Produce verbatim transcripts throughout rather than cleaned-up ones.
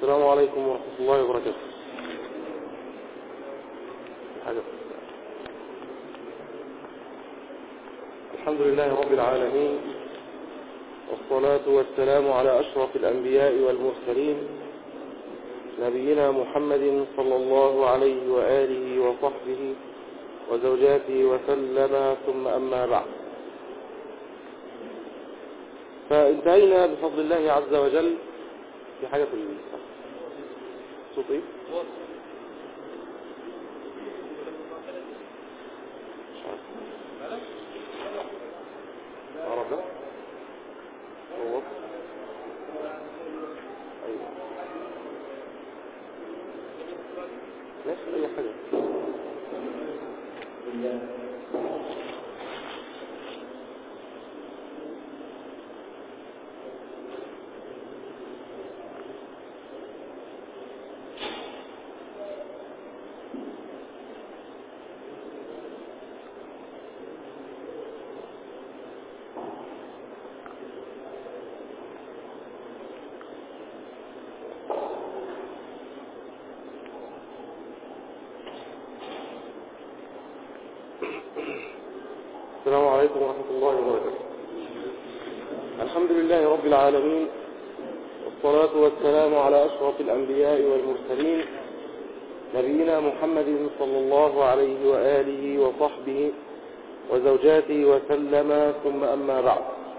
السلام عليكم ورحمة الله وبركاته. الحمد لله رب العالمين، والصلاة والسلام على أشرف الأنبياء والمرسلين، نبينا محمد صلى الله عليه وآله وصحبه وزوجاته وسلم، ثم أما بعد. فانتهينا بفضل الله عز وجل في حاجة الصوت ايه؟ مش عارف. عرف ده؟ هو ايوه ماشي اي حاجة. السلام عليكم ورحمة الله وبركاته. الحمد لله رب العالمين، والصلاة والسلام على أشرف الأنبياء والمرسلين، نبينا محمد صلى الله عليه وآله وصحبه وزوجاته وسلم، ثم أما بعد.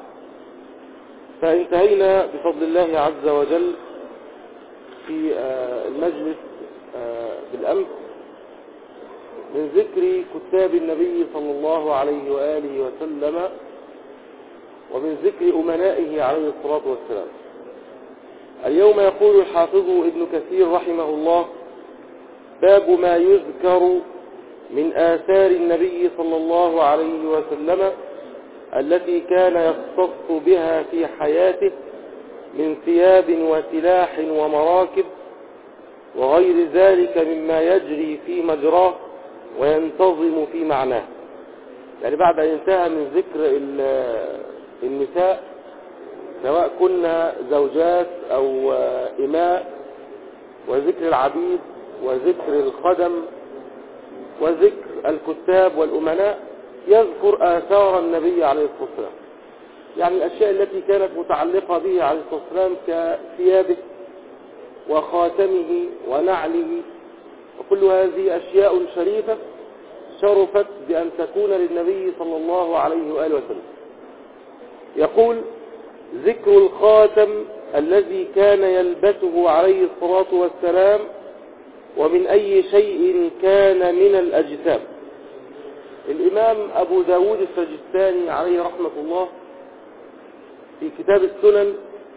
فانتهينا بفضل الله عز وجل في المجلس بالأمس من ذكر كتاب النبي صلى الله عليه وآله وسلم، ومن ذكر أمنائه عليه الصلاة والسلام. اليوم يقول الحافظ ابن كثير رحمه الله: باب ما يذكر من آثار النبي صلى الله عليه وسلم التي كان يختص بها في حياته من ثياب وسلاح ومراكب وغير ذلك مما يجري في مجراه وينتظم في معناه. يعني بعد أن انتهى من ذكر النساء، سواء كنا زوجات أو إماء، وذكر العبيد وذكر الخدم وذكر الكتاب والأمناء، يذكر آثار النبي عليه الصلاة والسلام، يعني الأشياء التي كانت متعلقة به عليه الصلاة والسلام كثيابه وخاتمه ونعله، وكل هذه أشياء شريفة شرفت بأن تكون للنبي صلى الله عليه وآله وسلم. يقول: ذكر الخاتم الذي كان يلبسه عليه الصلاة والسلام ومن أي شيء كان من الأجسام. الإمام أبو داود السجستاني عليه رحمة الله في كتاب السنن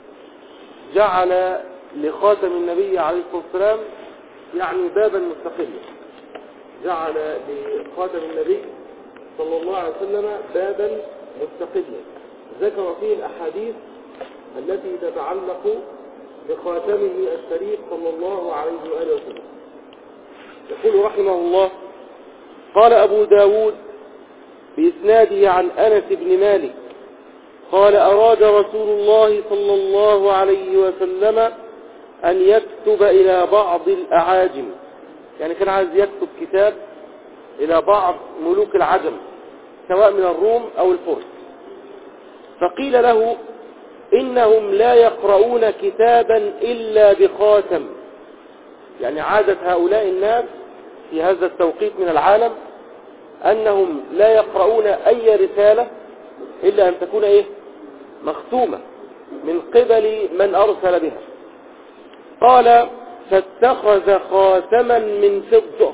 جعل لخاتم النبي عليه الصلاة والسلام يعني بابا مستقلا، جعل لخاتم النبي صلى الله عليه وسلم بابا مستقلا ذكر فيه الأحاديث التي تتعلق بخاتمه الشريف صلى الله عليه وآله وسلم. يقول رحمه الله: قال أبو داود بإسناده عن أنس بن مالك قال: أراد رسول الله صلى الله عليه وسلم أن يكتب إلى بعض الأعاجم، يعني كان عايز يكتب كتاب إلى بعض ملوك العجم سواء من الروم أو الفرس، فقيل له: إنهم لا يقرؤون كتابا إلا بخاتم. يعني عادة هؤلاء الناس في هذا التوقيت من العالم أنهم لا يقرؤون أي رسالة إلا أن تكون إيه؟ مختومة من قبل من أرسل بها. قال: فاتخذ خاتما من فضة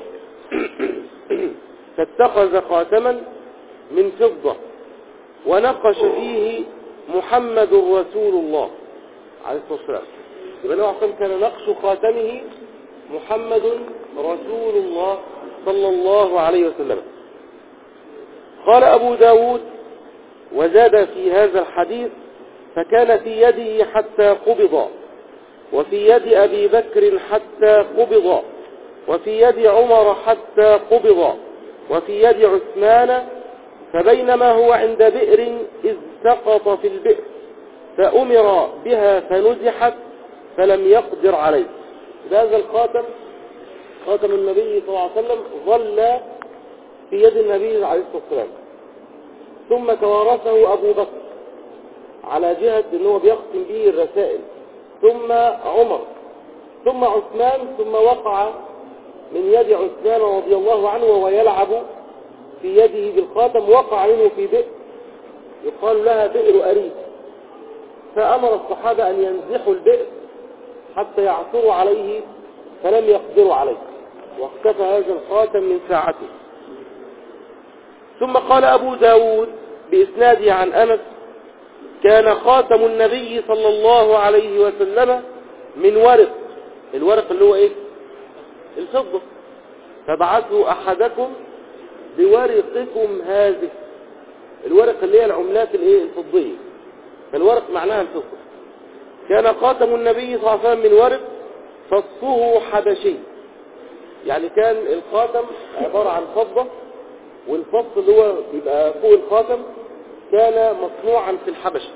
فاتخذ خاتما من فضة ونقش فيه محمد رسول الله عليه الصلاة والسلام. يبقى نوع كان نقش خاتمه محمد رسول الله صلى الله عليه وسلم. قال أبو داود: وزاد في هذا الحديث: فكان في يده حتى قبض، وفي يد أبي بكر حتى قبض، وفي يد عمر حتى قبض، وفي يد عثمان، فبينما هو عند بئر إذ سقط في البئر فأمر بها فنزحت فلم يقدر عليه. هذا الخاتم خاتم النبي صلى الله عليه وسلم ظل في يد النبي عليه الصلاة والسلام، ثم توارثه أبو بكر على جهة أنه بيختم به الرسائل، ثم عمر، ثم عثمان، ثم وقع من يد عثمان رضي الله عنه وهو يلعب في يده بالخاتم، وقع منه في بئر يقال لها بئر أريد، فأمر الصحابة أن ينزحوا البئر حتى يعثروا عليه فلم يقدروا عليه، واختفى هذا الخاتم من ساعته. ثم قال أبو داود بإسناده عن أنس: كان خاتم النبي صلى الله عليه وسلم من ورق، الورق اللي هو ايه؟ الفضة، فابعثوا أحدكم بورقكم هذه، الورق اللي هي العملات الايه؟ الفضية، فالورق معناها الفضة. كان خاتم النبي صلى الله عليه وسلم من ورق فصه حبشي، يعني كان الخاتم عبارة عن فضة، والفص اللي هو بيبقى فوق الخاتم كان مصنوعا في الحبشة.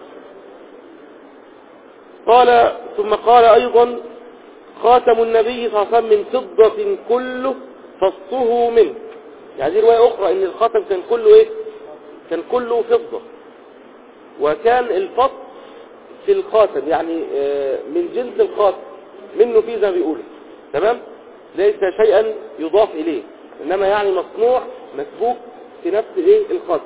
قال ثم قال أيضا: خاتم النبي صلى الله عليه وسلم من فضة كله فصه منه، يعني دي رواية أخرى إن الخاتم كان كله إيه؟ كان كله فضة، وكان الفص في الخاتم يعني من جنس الخاتم، منه فيه زي ما بيقولوا، تمام؟ ليس شيئا يضاف إليه، إنما يعني مصنوع مسبوك في نفس إيه؟ الخاتم.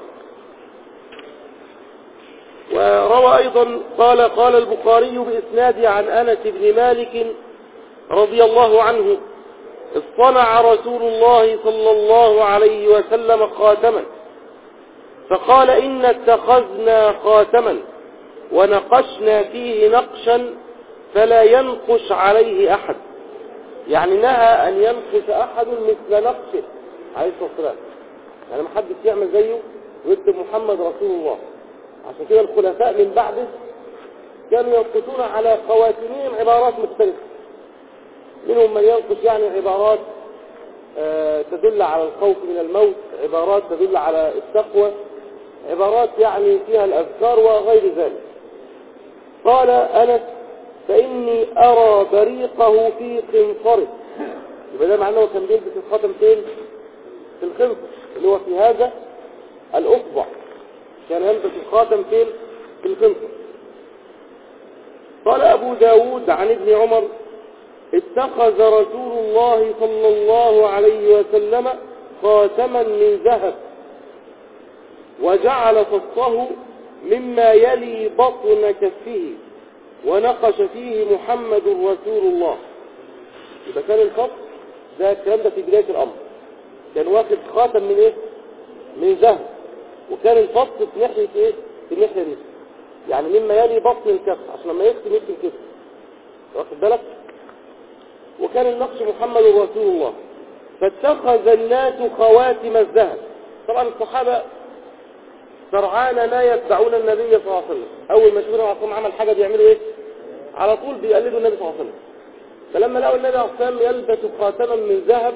وروى أيضا قال قال البخاري بإسناده عن أنس بن مالك رضي الله عنه: اصطنع رسول الله صلى الله عليه وسلم خاتما، فقال: إن اتخذنا خاتما ونقشنا فيه نقشا فلا ينقش عليه أحد، يعني نهى أن ينقش أحد مثل نقشه عليه الصلاة والسلام، يعني ما حدش يعمل زيه ويكتب محمد رسول الله. عشان كده الخلفاء من بعده كانوا ينقشون على خواتمهم عبارات مختلفة، منهم من ينقش يعني عبارات آه تدل على الخوف من الموت، عبارات تدل على التقوى، عبارات يعني فيها الأذكار وغير ذلك. قال أنس: فإني أرى بريقه في خنصره، يبقى ده معناه كان بيلبس الخاتم فين؟ في الخنصر اللي هو في هذا الأصبع، كان يلبس الخاتم فين؟ في الخنصر. قال أبو داود عن ابن عمر: اتخذ رسول الله صلى الله عليه وسلم خاتما من ذهب وجعل فصه مما يلي بطن كفه ونقش فيه محمد رسول الله. يبقى كان الفص ده الكلام ده في بداية الأمر، كان واخد خاتم من ايه؟ من ذهب، وكان الفص في ناحية ايه؟ في الناحية دي، يعني مما يلي بطن الكف عشان لما يختم يختم كده، واخد بالك؟ وكان النقش محمد رسول الله. فاتخذ الناس خواتم الذهب، طبعا الصحابة سرعان لا يتبعون النبي صلى الله عليه وسلم، اول ما يشوفوا النبي عمل حاجة بيعملوا ايه؟ على طول بيقلدوا النبي صلى الله عليه وسلم. فلما لقوا النبي صلى الله عليه وسلم يلبس خاتما من ذهب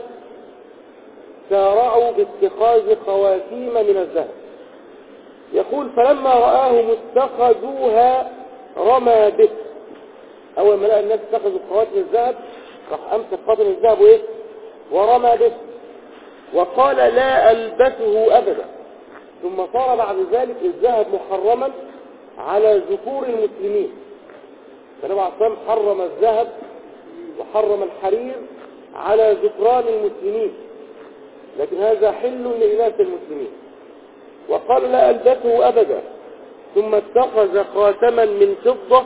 سارعوا باتخاذ خواتيم من الذهب. يقول: فلما رآهم اتخذوها رمى به، اول ما لقى الناس اتخذوا خواتم الذهب راح امسك خاتم الذهب وايه؟ ورمى به، وقال: لا ألبسه أبدا. ثم صار بعد ذلك الذهب محرما على ذكور المسلمين، فالنبي عليه الصلاة والسلام حرم الذهب وحرم الحرير على ذكران المسلمين، لكن هذا حل لإناث المسلمين. وقال: لا ألبسه أبدا. ثم اتخذ خاتما من فضة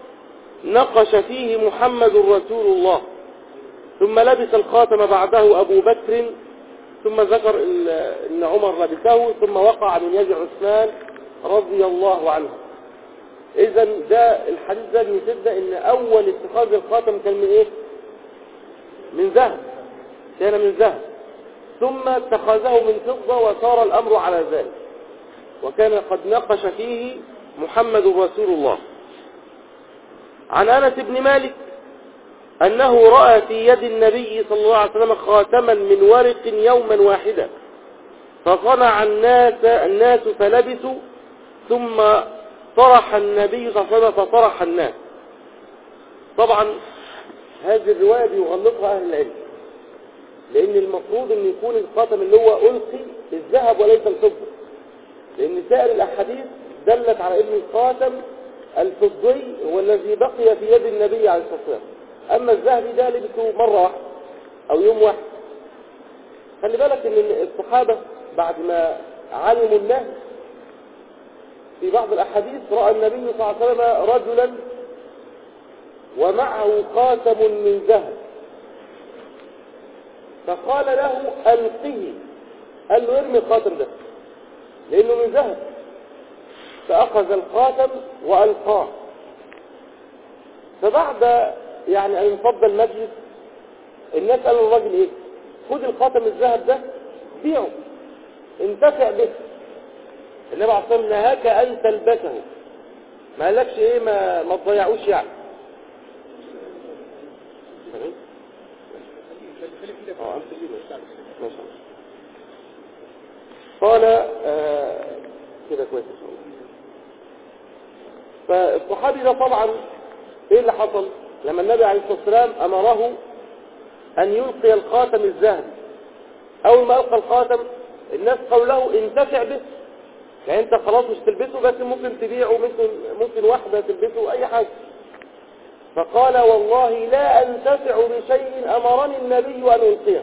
نقش فيه محمد رسول الله، ثم لبس الخاتم بعده أبو بكر، ثم ذكر أن عمر لبسه، ثم وقع من يد عثمان رضي الله عنه. إذن ده الحديث ده بيفيد أن أول اتخاذ الخاتم كان من إيه؟ من ذهب، كان من ذهب، ثم اتخذه من فضة وصار الأمر على ذلك، وكان قد نقش فيه محمد رسول الله. عن أنس بن مالك أنه رأى في يد النبي صلى الله عليه وسلم خاتما من ورق يوما واحدا، فصنع الناس الناس فلبسوا، ثم طرح النبي صلى الله عليه وسلم فطرح الناس. طبعا هذه الرواية بيغلطها أهل العلم، لأن المفروض أن يكون الخاتم اللي هو ألقي الذهب وليس الفضة، لأن سائر الأحاديث دلت على أن الخاتم الفضي هو الذي بقي في يد النبي عليه الصلاة والسلام، أما الذهبي ده لبسه مرة واحدة أو يوم واحد. خلي بالك أن الصحابة بعد ما علموا النهي في بعض الأحاديث رأى النبي صلى الله عليه وسلم رجلا ومعه خاتم من ذهب، فقال له ألقه، قال له ارمي الخاتم ده لأنه من ذهب، فأخذ الخاتم وألقاه. فبعد يعني أن انفض المجلس الناس قالوا الراجل إيه؟ خد الخاتم الذهب ده بيعه انتفع به. النبي عليه الصلاة والسلام نهاك أن تلبسه، ما قالكش إيه ما, ما تضيعوش يعني. قال آه كده كويس ان شاء الله. فالصحابي ده طبعا ايه اللي حصل لما النبي عليه الصلاه والسلام امره ان يلقي الخاتم الذهبي؟ اول ما القى الخاتم الناس قالوا له انتفع به، يعني انت خلاص مش تلبسه بس ممكن تبيعه، ممكن ممكن واحده تلبسه اي حاجه. فقال والله لا انتفع بشيء امرني النبي ان القيه.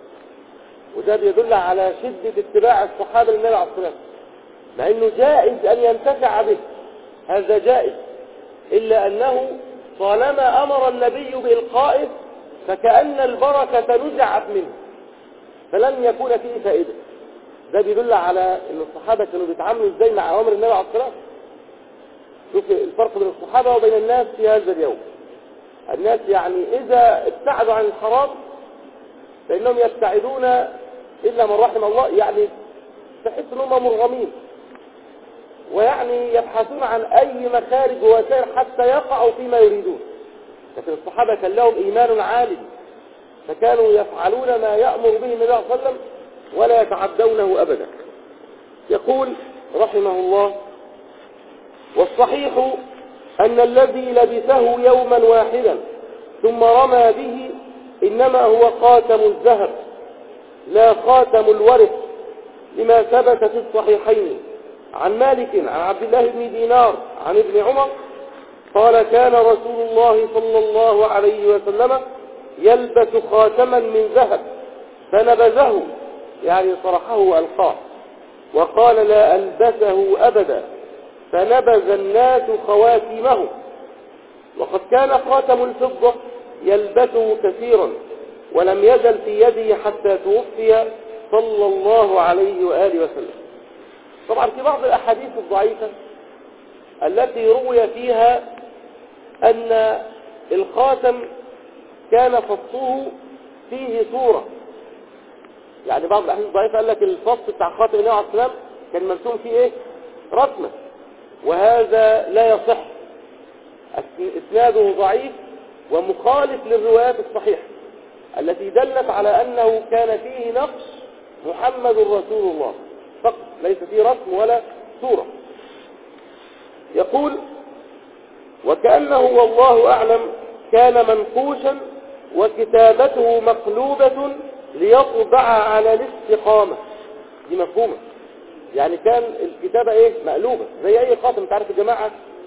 وده بيدل على شدة اتباع الصحابة للنبي عليه الصلاة والسلام، مع انه جائز ان ينتفع به، هذا جائز، الا انه طالما امر النبي بإلقائه فكأن البركة نزعت منه فلن يكون فيه فائدة. ده بيدل على ان الصحابة كانوا بيتعاملوا ازاي مع اوامر النبي عليه الصلاة والسلام. شوف الفرق بين الصحابة وبين الناس في هذا اليوم. الناس يعني اذا ابتعدوا عن الحرام فانهم يبتعدون إلا من رحم الله، يعني تحس أنهم مرغمين ويعني يبحثون عن أي مخارج ووسائل حتى يقعوا فيما يريدون. لكن الصحابة كان لهم إيمان عالي، فكانوا يفعلون ما يأمر به النبي صلى الله عليه وسلم ولا يتعدونه أبدا. يقول رحمه الله: والصحيح أن الذي لبسه يوما واحدا ثم رمى به إنما هو خاتم الذهب لا خاتم الورق، لما ثبت في الصحيحين عن مالك عن عبد الله بن دينار عن ابن عمر قال: كان رسول الله صلى الله عليه وسلم يلبس خاتما من ذهب فنبذه، يعني طرحه وألقاه، وقال: لا ألبسه أبدا، فنبذ الناس خواتمه. وقد كان خاتم الفضة يلبسه كثيرا ولم يزل في يده حتى توفي صلى الله عليه وآله وسلم. طبعا في بعض الأحاديث الضعيفة التي روي فيها أن الخاتم كان فصه فيه صورة، يعني بعض الأحاديث الضعيفة قال لك الفص بتاع خاتم النبي عليه الصلاة والسلام كان مرسوم فيه ايه؟ رسمة، وهذا لا يصح، اسناده ضعيف ومخالف للروايات الصحيحة التي دلت على أنه كان فيه نقش محمد رسول الله فقط، ليس فيه رسم ولا صورة. يقول: وكأنه والله أعلم كان منقوشا وكتابته مقلوبة ليطبع على الاستقامة. دي مفهومة، يعني كان الكتابة ايه؟ مقلوبة زي اي خاتم. تعرف يا جماعة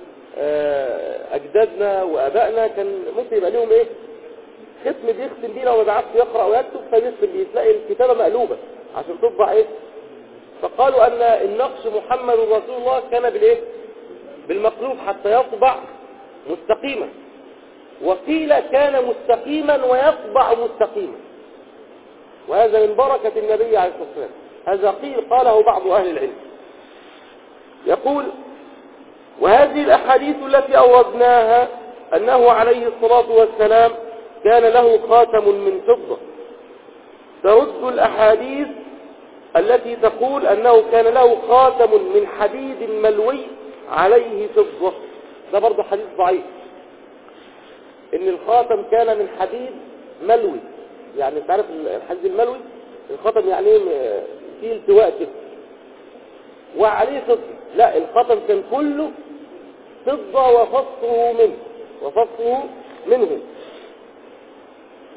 أجدادنا وأبائنا كان ممكن يبقى لهم ايه؟ ختم بيختم بيه لو ما بيعرفش يقرأ ويكتب فيختم بيه، تلاقي الكتابة مقلوبة عشان تطبع ايه؟ فقالوا أن النقش محمد رسول الله كان بالايه؟ بالمقلوب حتى يطبع مستقيما. وقيل كان مستقيما ويطبع مستقيما، وهذا من بركة النبي عليه الصلاة والسلام. هذا قيل قاله بعض أهل العلم. يقول: وهذه الأحاديث التي أوردناها أنه عليه الصلاة والسلام كان له خاتم من فضة ترد الأحاديث التي تقول أنه كان له خاتم من حديد ملوي عليه فضة. ده برضه حديث ضعيف، إن الخاتم كان من حديد ملوي، يعني انت عارف الحديد الملوي الخاتم يعني فيه التواء كده وعليه فضة. لا، الخاتم كان كله فضة وفصه منه وفصه منه.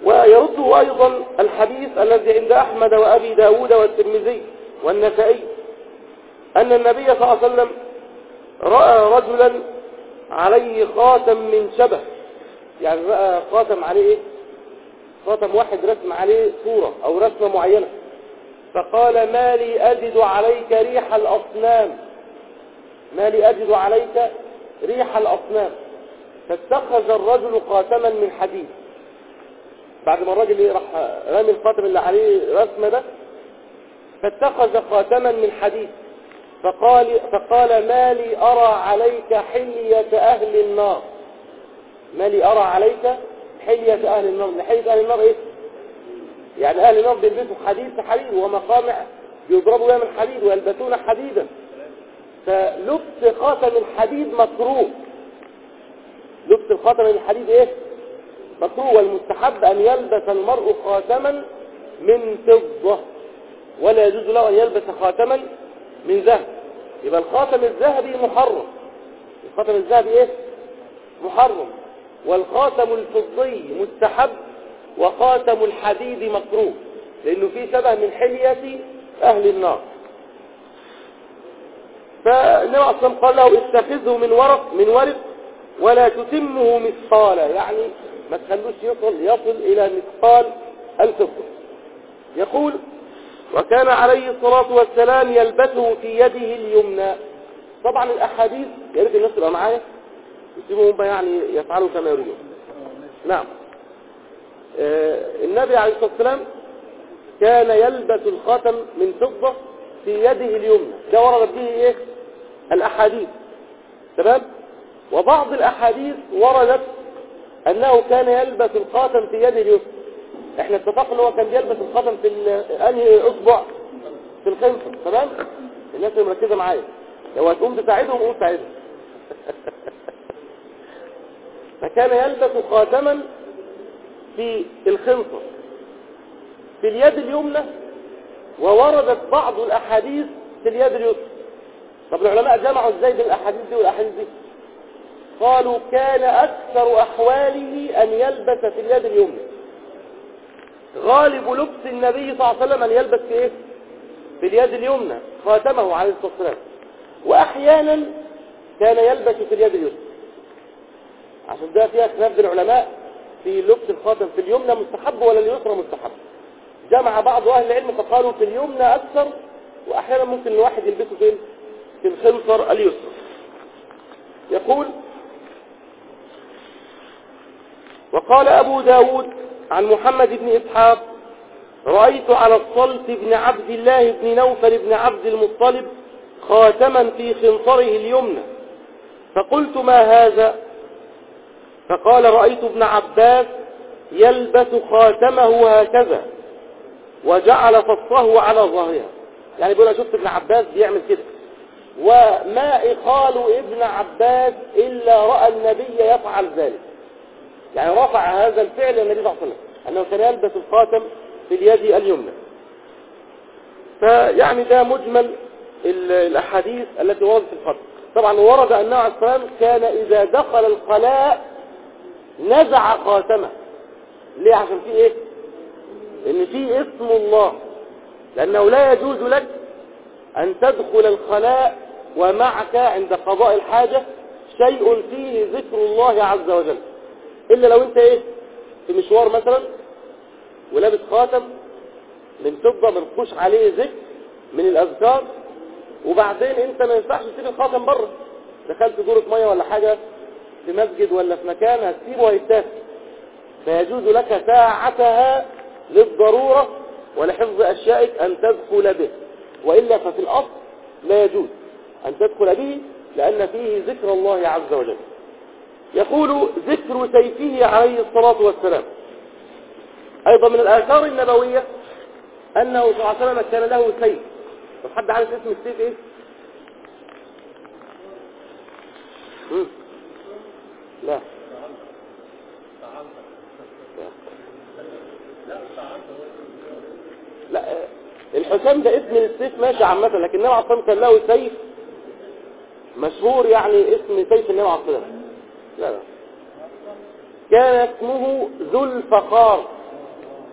ويرده أيضا الحديث الذي عند أحمد وأبي داود والترمذي والنسائي أن النبي صلى الله عليه وسلم رأى رجلا عليه خاتم من شبه، يعني رأى خاتم عليه إيه؟ خاتم واحد رسم عليه صورة أو رسمة معينة، فقال ما لي أجد عليك ريح الأصنام، ما لي أجد عليك ريح الأصنام. فاتخذ الرجل خاتما من حديد، بعد ما الراجل راح رامي الخاتم اللي عليه رسمة ده، فاتخذ خاتما من حديد فقال, فقال ما لي أرى عليك حلية أهل النار، ما لي أرى عليك حلية أهل النار. حلية أهل النار إيه؟ يعني أهل النار بيلبسوا حديد في حديد ومقامع بيضربوا بها من حديد ويلبسون حديدا، فلبس خاتم الحديد مكروه، لبس الخاتم الحديد إيه؟ مكروه. والمستحب أن يلبس المرء خاتما من فضة، ولا يجوز له أن يلبس خاتما من ذهب. يبقى الخاتم الذهبي محرم، الخاتم الذهبي إيه؟ محرم. والخاتم الفضي مستحب، وخاتم الحديد مكروه لأنه فيه شبه من حلية أهل النار. فالنبي عليه الصلاة والسلام قال له اتخذه من ورق من ورق ولا تتمه مثقالا، يعني ما تخلوش يصل يصل إلى مثقال الفضة. يقول وكان عليه الصلاة والسلام يلبسه في يده اليمنى. طبعا الأحاديث يا ريت الناس تبقى معايا يسيبهم يعني يفعلوا كما يريدون. نعم، آه النبي عليه الصلاة والسلام كان يلبس الخاتم من فضة في يده اليمنى، ده ورد به ايه الأحاديث، تمام. وبعض الأحاديث وردت أنه كان يلبس الخاتم في يده اليسرى. احنا اتفقنا ان هو كان بيلبس الخاتم في انهي اصبع؟ في الخنصر، تمام. الناس اللي مركزه معايا لو هتقوم تساعدهم قوم ساعدهم. فكان يلبس خاتما في الخنصر في اليد اليمنى، ووردت بعض الاحاديث في اليد اليسرى. طب العلماء جمعوا ازاي بين الاحاديث دي والاحاديث دي؟ قالوا كان اكثر احواله ان يلبس في اليد اليمنى. غالب لبس النبي صلى الله عليه وسلم ان يلبس في ايه؟ في اليد اليمنى خاتمه عليه الصلاه والسلام، واحيانا كان يلبس في اليد اليسرى. عشان ده فيها خلاف بين العلماء في لبس الخاتم في اليمنى مستحب ولا اليسرى مستحب. جمع بعض اهل العلم فقالوا في اليمنى اكثر، واحيانا ممكن الواحد يلبسه فين؟ في الخنصر اليسرى. يقول وقال أبو داود عن محمد بن إسحاق رأيت على الصلت بن عبد الله بن نوفل بن عبد المطلب خاتما في خنصره اليمنى، فقلت ما هذا؟ فقال رأيت ابن عباس يلبس خاتمه هكذا وجعل فصه على ظهرها. يعني بيقول شفت ابن عباس بيعمل كده، وما إخال ابن عباس إلا رأى النبي يفعل ذلك، يعني رفع هذا الفعل النبي صلى الله عليه وسلم أنه كان يلبس الخاتم في اليد اليمنى. فيعني ده مجمل الأحاديث التي وردت في الخاتم. طبعا ورد أنه عليه الصلاة والسلام كان إذا دخل الخلاء نزع خاتمه. ليه؟ عشان فيه إيه؟ إن فيه اسم الله، لأنه لا يجوز لك أن تدخل الخلاء ومعك عند قضاء الحاجة شيء فيه ذكر الله عز وجل، إلا لو أنت إيه؟ في مشوار مثلا ولابس خاتم من فضة منقوش عليه ذكر من الأذكار، وبعدين أنت ما ينفعش تسيب الخاتم بره، دخلت دورة مية ولا حاجة في مسجد ولا في مكان هتسيبه وهيتاخد، فيجوز لك ساعتها للضرورة ولحفظ أشيائك أن تدخل به، وإلا ففي الأصل لا يجوز أن تدخل به لأن فيه ذكر الله عز وجل. يقول ذكر سيفه عليه الصلاة والسلام. أيضا من الآثار النبوية أنه صلى الله عليه وسلم كان له سيف. طب حد عارف اسم السيف إيه؟ مم. لا لا الحسام ده اسم السيف ماشي عامة، لكن النبي عليه الصلاة والسلام كان له سيف مشهور، يعني اسم سيف النبي عليه الصلاة والسلام لا لا كان اسمه ذو الفقار.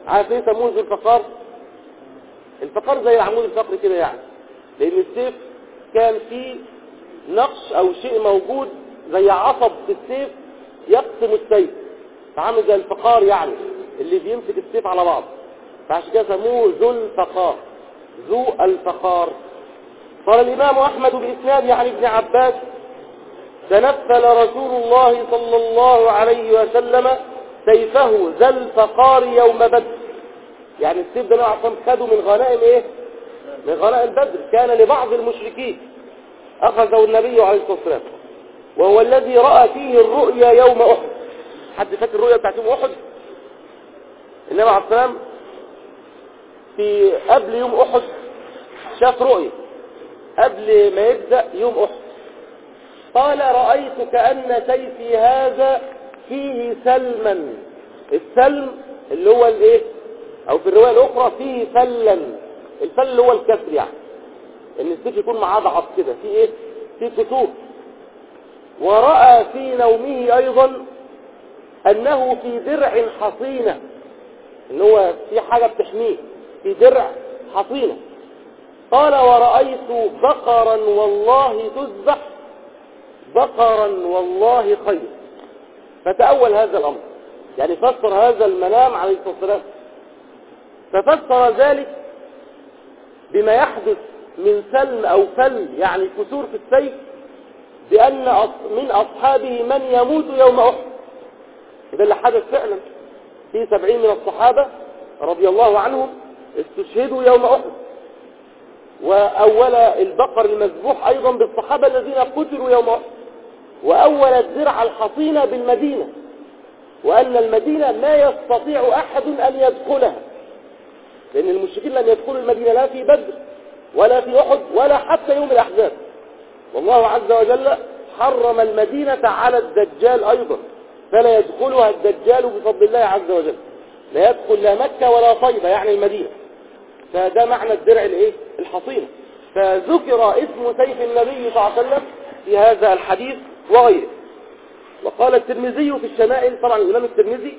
عارف ليه سموه ذو الفقار؟ الفقار زي العمود الفقري كده يعني، لان السيف كان فيه نقش او شيء موجود زي عصب في السيف يقسم السيف، فعامل زي الفقار يعني اللي بيمسك السيف على بعض، فعشان كده سموه ذو الفقار، ذو الفقار. قال الامام احمد باسناد عن ابن عباس: تنفل رسول الله صلى الله عليه وسلم سيفه ذا الفقار يوم بدر. يعني السيف ده نوع خده من غنائم ايه؟ من غنائم بدر، كان لبعض المشركين، اخذه النبي عليه الصلاه والسلام، وهو الذي راى فيه الرؤيا يوم احد. حد فاكر الرؤيا بتاعت يوم احد؟ النبي عليه الصلاه والسلام في قبل يوم احد شاف رؤيا قبل ما يبدا يوم احد، قال: رأيت كأن سيفي هذا فيه سلما. السلم اللي هو الايه، او في الرواية الاخرى فيه فلا. الفل اللي هو الكسر، يعني ان السيف يكون معاه ضعف كده، فيه ايه، فيه كسور. ورأى في نومه ايضا انه في درع حصينة، ان هو في حاجة بتحميه، في درع حصينة. قال: ورأيت بقرا والله تذبح، بقرا والله خير. فتأول هذا الأمر، يعني فسر هذا المنام عليه الصلاة والسلام، ففسر ذلك بما يحدث من سلم أو فل، يعني كسور في السيف، بأن من أصحابه من يموت يوم أحد. ده اللي حدث فعلا، في سبعين من الصحابة رضي الله عنهم استشهدوا يوم أحد. وأول البقر المذبوح أيضا بالصحابة الذين قتلوا يوم أحد، وأول الدرع الحصينة بالمدينة، وأن المدينة ما يستطيع أحد أن يدخلها، لأن المشركين لم يدخلوا المدينة لا في بدر ولا في أحد ولا حتى يوم الأحزاب. والله عز وجل حرم المدينة على الدجال أيضا، فلا يدخلها الدجال بفضل الله عز وجل، لا يدخل لا مكة ولا طيبة يعني المدينة. فده معنى الدرع الايه الحصينة. فذكر اسم سيف النبي صلى الله عليه وسلم في هذا الحديث وغيره. وقال الترمذي في الشمائل، طبعا الإمام الترمذي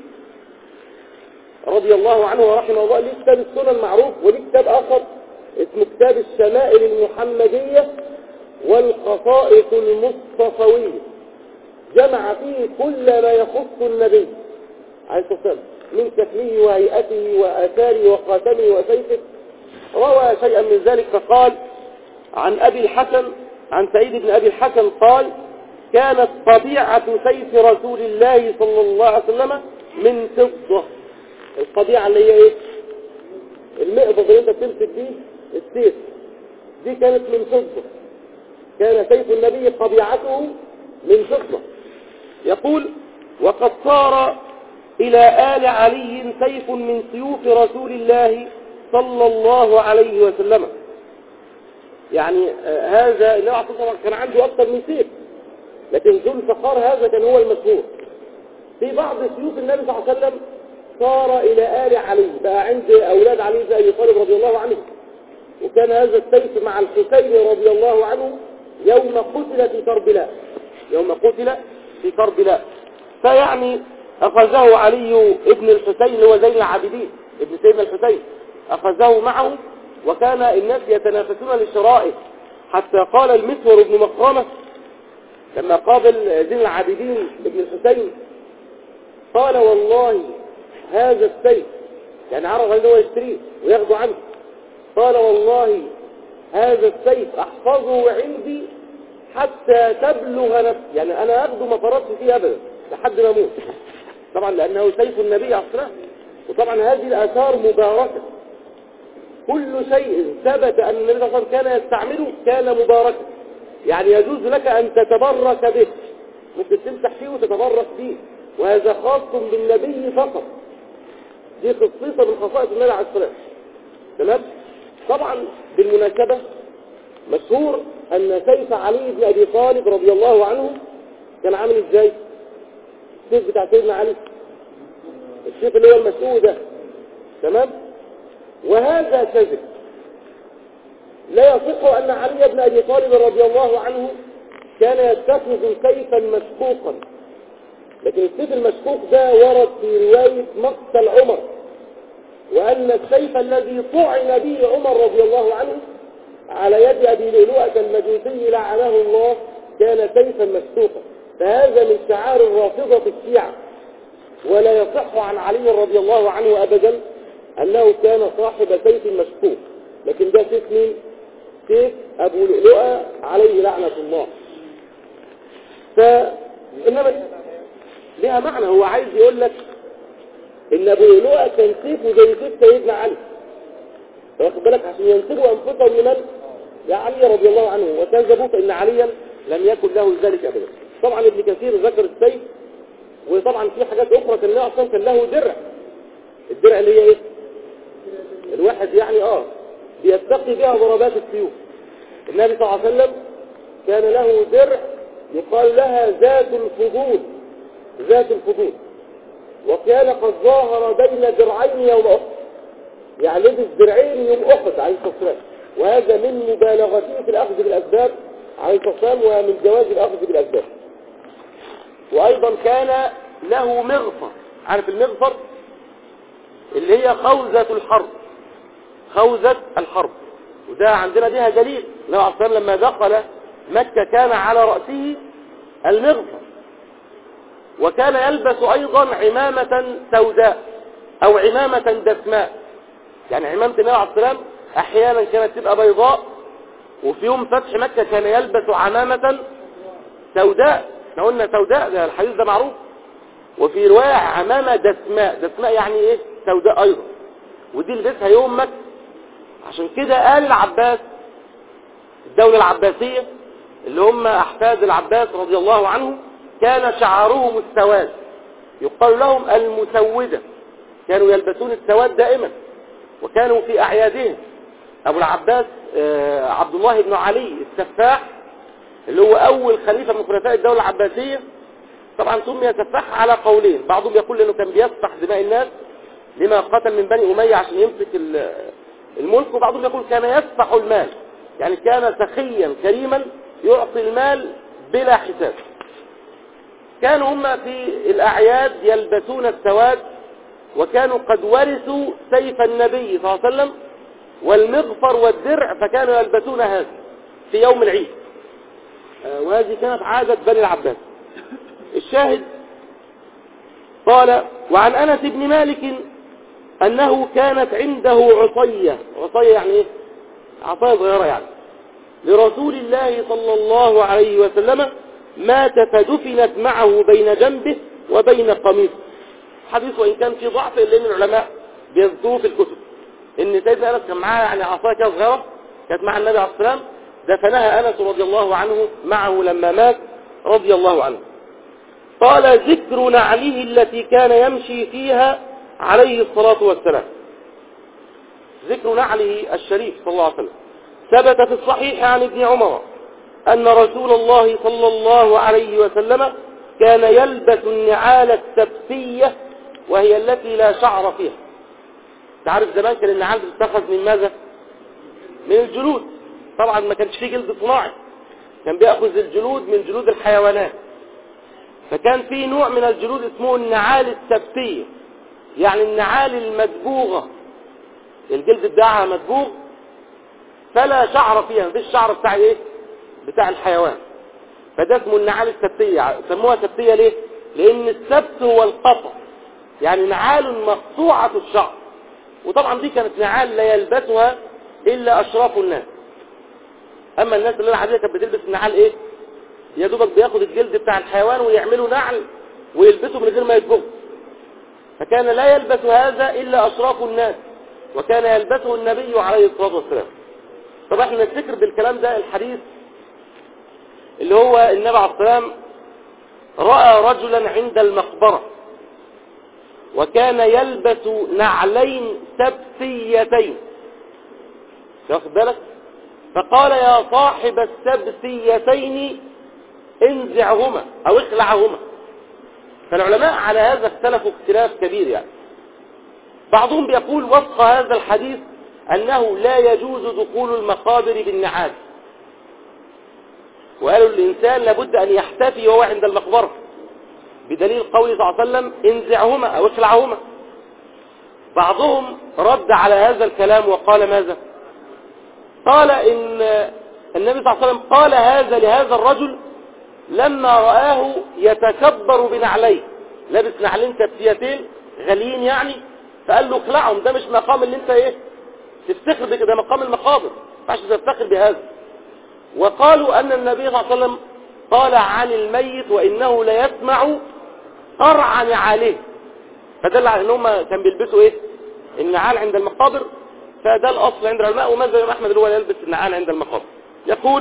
رضي الله عنه ورحمه الله ليه كتاب السنن معروف، وليه كتاب آخر اسمه كتاب الشمائل المحمدية والقصائص المصطفوية، جمع فيه كل ما يخص النبي عليه الصلاة والسلام من كفنه وهيئته وآثاره وخاتمه وسيفه. روى شيئا من ذلك فقال عن أبي الحسن، عن سعيد بن أبي الحسن قال: كانت طبيعة سيف رسول الله صلى الله عليه وسلم من فضة. الطبيعة اللي هي ايه؟ المقبض اللي انت بتمسك بيه السيف، دي كانت من فضة. كان سيف النبي طبيعته من فضة. يقول: وقد صار إلى آل علي سيف من سيوف رسول الله صلى الله عليه وسلم. يعني آه هذا النبي عليه الصلاة والسلام كان عنده أكثر من سيف، لكن ذو الفقار هذا كان هو المشهور. في بعض سيوف النبي صلى الله عليه وسلم صار إلى آل علي، بقى عند أولاد علي بن أبي طالب رضي الله عنه. وكان هذا السيف مع الحسين رضي الله عنه يوم قتل في كربلاء، يوم قتل في كربلاء. فيعني أخذه علي ابن الحسين هو زين العابدين ابن سيدنا الحسين، أخذه معه، وكان الناس يتنافسون لشرائه، حتى قال المسور بن مخرمة لما قابل زين العابدين ابن الحسين قال: والله هذا السيف، يعني عرض ان هو يشتريه وياخده عنه، قال: والله هذا السيف احفظه عندي حتى تبلغ نفسي، يعني انا اخده ما فرطت فيه ابدا لحد ما اموت، طبعا لانه سيف النبي عليه الصلاه والسلام. وطبعا هذه الاثار مباركه، كل شيء ثبت ان النبي صلى الله عليه وسلم كان يستعمله كان مباركا، يعني يجوز لك ان تتبرك به، ممكن تمسح فيه وتتبرك به، وهذا خاص بالنبي فقط، دي خصيصة من خصائص النبي عليه الصلاة والسلام. تمام؟ طبعا بالمناسبة مشهور أن سيف علي بن أبي طالب رضي الله عنه كان عامل إزاي؟ السيف بتاع سيدنا علي، السيف اللي هو المسؤول ده، تمام؟ وهذا كذب، لا يصح أن علي بن أبي طالب رضي الله عنه كان يتخذ سيفا مشقوقا، لكن السيف المشقوق ده ورد في رواية مقتل عمر، أن السيف الذي طعن به عمر رضي الله عنه على يد أبي لؤلؤة المجوسي لعنه الله كان سيفا مسلوقا. فهذا من شعار الرافضة الشيعة، ولا يصح عن علي رضي الله عنه أبدا أنه كان صاحب سيف مشكوك، لكن ده سيف مين؟ سيف أبو لؤلؤة عليه لعنة الله. فإنما لها معنى، هو عايز يقول لك إن أبو لؤلؤة كان سيفه زي سيف سيدنا علي، واخد بالك، عشان ينسبوا أنفسهم لمن؟ يا علي رضي الله عنه، وكذبوا فإن عليا لم يكن له ذلك أبدا. طبعا ابن كثير ذكر السيف، وطبعا في حاجات أخرى كان له أصلا كان له درع. الدرع اللي هي إيه؟ الواحد يعني آه بيتقي بها ضربات السيوف. النبي صلى الله عليه وسلم كان له درع يقال لها ذات الفضول، ذات الفضول، وكان قد ظاهر بين درعين يوم أحد، يعني لبس درعين يوم أحد عليه الصلاة والسلام، وهذا من مبالغته في الأخذ بالأسباب عليه الصلاة والسلام، ومن جواز الأخذ بالأسباب. وأيضا كان له مغفر، عارف المغفر اللي هي خوذة الحرب، خوذة الحرب، وده عندنا بها دليل. النبي عليه الصلاة والسلام لما دخل مكة كان على رأسه المغفر، وكان يلبس أيضا عمامة سوداء أو عمامة دسماء. يعني عمامة النبي عليه الصلاة والسلام أحيانا كانت تبقى بيضاء، وفي يوم فتح مكة كان يلبس عمامة سوداء، احنا قلنا سوداء، ده الحديث ده معروف. وفي رواية عمامة دسماء، دسماء يعني ايه؟ سوداء أيضا، ودي لبسها يوم مكة. عشان كده آل العباس، الدولة العباسية اللي هم أحفاد العباس رضي الله عنه، كان شعارهم السواد، يقال لهم المسودة، كانوا يلبسون السواد دائما، وكانوا في أعيادهم. أبو العباس آه عبد الله بن علي السفاح، اللي هو أول خليفة من خلفاء الدولة العباسية، طبعا سمي سفاح على قولين، بعضهم يقول إنه كان بيسفح دماء الناس لما قتل من بني أمية عشان يمسك الملك، وبعضهم يقول كان يسفح المال، يعني كان سخيا كريما يعطي المال بلا حساب. كانوا هم في الأعياد يلبسون السواد، وكانوا قد ورثوا سيف النبي صلى الله عليه وسلم والمغفر والدرع، فكانوا يلبسون هذا في يوم العيد، وهذه كانت عادة بني العباس. الشاهد قال: وعن أنس بن مالك أنه كانت عنده عصية، عصية يعني إيه؟ عصاية صغيرة يعني، لرسول الله صلى الله عليه وسلم، مات فدفنت معه بين جنبه وبين قميصه. حديث وإن كان في ضعف، إلا أن العلماء بيذكروه في الكتب إن سيدنا أنس كان معاه يعني عصاية كده صغيرة، كانت مع النبي عليه الصلاة والسلام، دفنها أنس رضي الله عنه معه لما مات رضي الله عنه. قال: ذكر نعله التي كان يمشي فيها عليه الصلاة والسلام. ذكر نعله الشريف صلى الله عليه وسلم ثبت في الصحيح عن ابن عمر أن رسول الله صلى الله عليه وسلم كان يلبس النعال السبسية، وهي التي لا شعر فيها. تعرف زمان كان النعال بتتخذ من ماذا؟ من الجلود، طبعا ما كانش فيه جلد صناعي، كان بيأخذ الجلود من جلود الحيوانات، فكان في نوع من الجلود اسمه النعال السبسية، يعني النعال المدبوغة، الجلد بتاعها مدبوغ فلا شعر فيها، مفيش شعر بتاع ايه؟ بتاع الحيوان، فده اسمه النعال السبتية. سموها سبتية ليه؟ لأن السبت هو القطع، يعني نعال مقطوعة الشعر. وطبعا دي كانت نعال لا يلبسها إلا أشراف الناس، أما الناس اللي العادية كانت بتلبس النعال إيه؟ يا دوبك بياخد الجلد بتاع الحيوان ويعملوا نعل ويلبسه من غير ما يدبغ، فكان لا يلبس هذا إلا أشراف الناس، وكان يلبسه النبي عليه الصلاة والسلام. طب احنا نفتكر بالكلام ده الحديث اللي هو النبي عليه الصلاة والسلام رأى رجلا عند المقبرة وكان يلبس نعلين سبسيتين، واخد بالك؟ فقال: يا صاحب السبسيتين انزعهما او اخلعهما. فالعلماء على هذا اختلفوا اختلاف كبير، يعني بعضهم بيقول وفق هذا الحديث أنه لا يجوز دخول المقابر بالنعال، وقالوا الإنسان لابد أن يحتفي وهو عند المقبرة، بدليل قوله صلى الله عليه وسلم: انزعهما أو اخلعهما. بعضهم رد على هذا الكلام وقال ماذا؟ قال إن النبي صلى الله عليه وسلم قال هذا لهذا الرجل لما رآه يتكبر بنعليه، لابس نعلين كبسيتين غاليين يعني، فقال له اخلعهم، ده مش مقام اللي انت ايه تفتخر بكده، ده مقام المقابر، ما ينفعش تفتخر بهذا. وقالوا ان النبي صلى الله عليه وسلم قال عن الميت وانه لا يسمع قرع نعاليه، فدل على ان هم كان بيلبسوا ايه النعال عند المقابر، فده الاصل عند العلماء، وماذا الامام احمد اللي هو يلبس النعال عند المقابر. يقول: